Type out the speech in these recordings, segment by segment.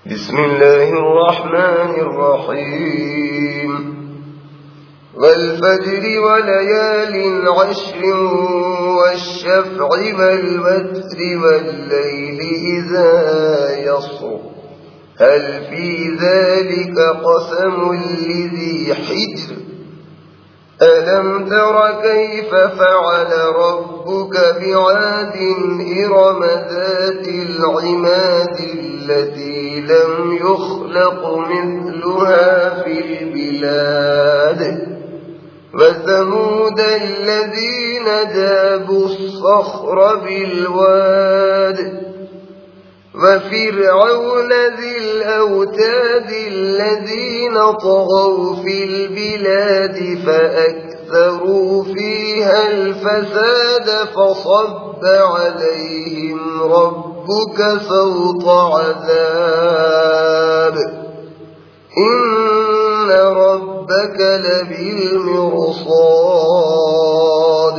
بسم الله الرحمن الرحيم والفجر وليال عشر والشفع والوتر والليل إذا يسر هل في ذلك قسم لذي حجر ألم تر كيف فعل ربك بعاد إرم ذات العماد التي لم يخلق مثلها في البلاد وثمود الذين جابوا الصخر بالواد وفرعون ذي الأوتاد الذين طغوا في البلاد فأكثروا فيها الفساد فصب عليهم ربك سوط عذاب إن ربك لبالمرصاد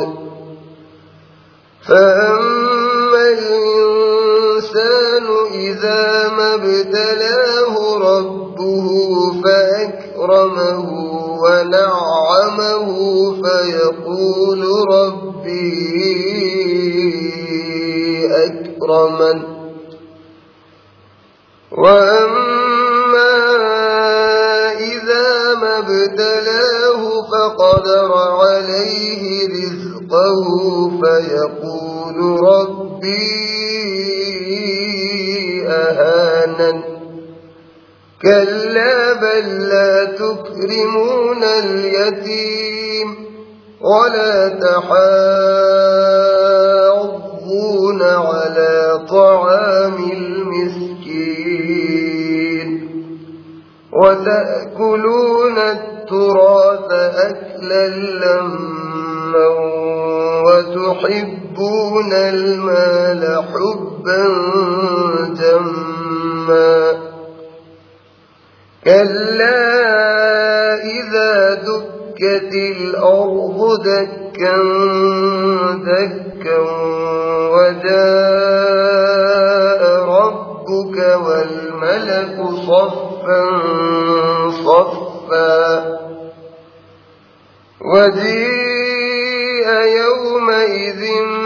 فأما الإنسان إذا ما ابتلاه ربه فأكرمه ونعمه فيقول ربي أكرمن وأما إذا ما ابتلاه فقدر عليه رزقه فيقول ربي أهانن كلا بل لا تكرمون اليتيم ولا تحاضون على طعام المسكين وتأكلون التراث أكلا لما وتحبون المال حبا جما كلا إذا دكت الأرض دكا دكا وجاء ربك والملك صفا صفا وجيء يومئذ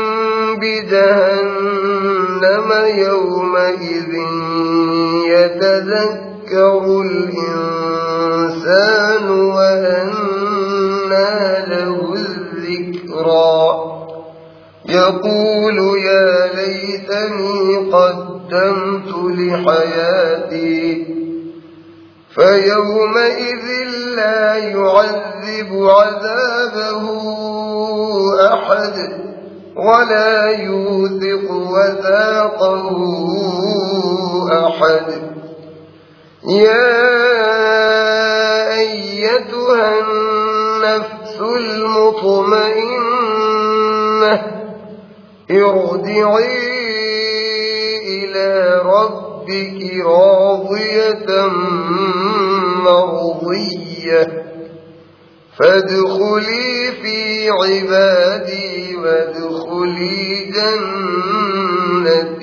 بجهنم يومئذ يتذكر الإنسان وأنى له الذكرى يقول يا ليتني قدمت لحياتي فيومئذ لا يعذب عذابه أحد ولا يوثق وثاقه أحد يا أيتها النفس المطمئنة ارجعي إلى ربك راضية مرضية فادخلي في عبادي وادخلي جنتي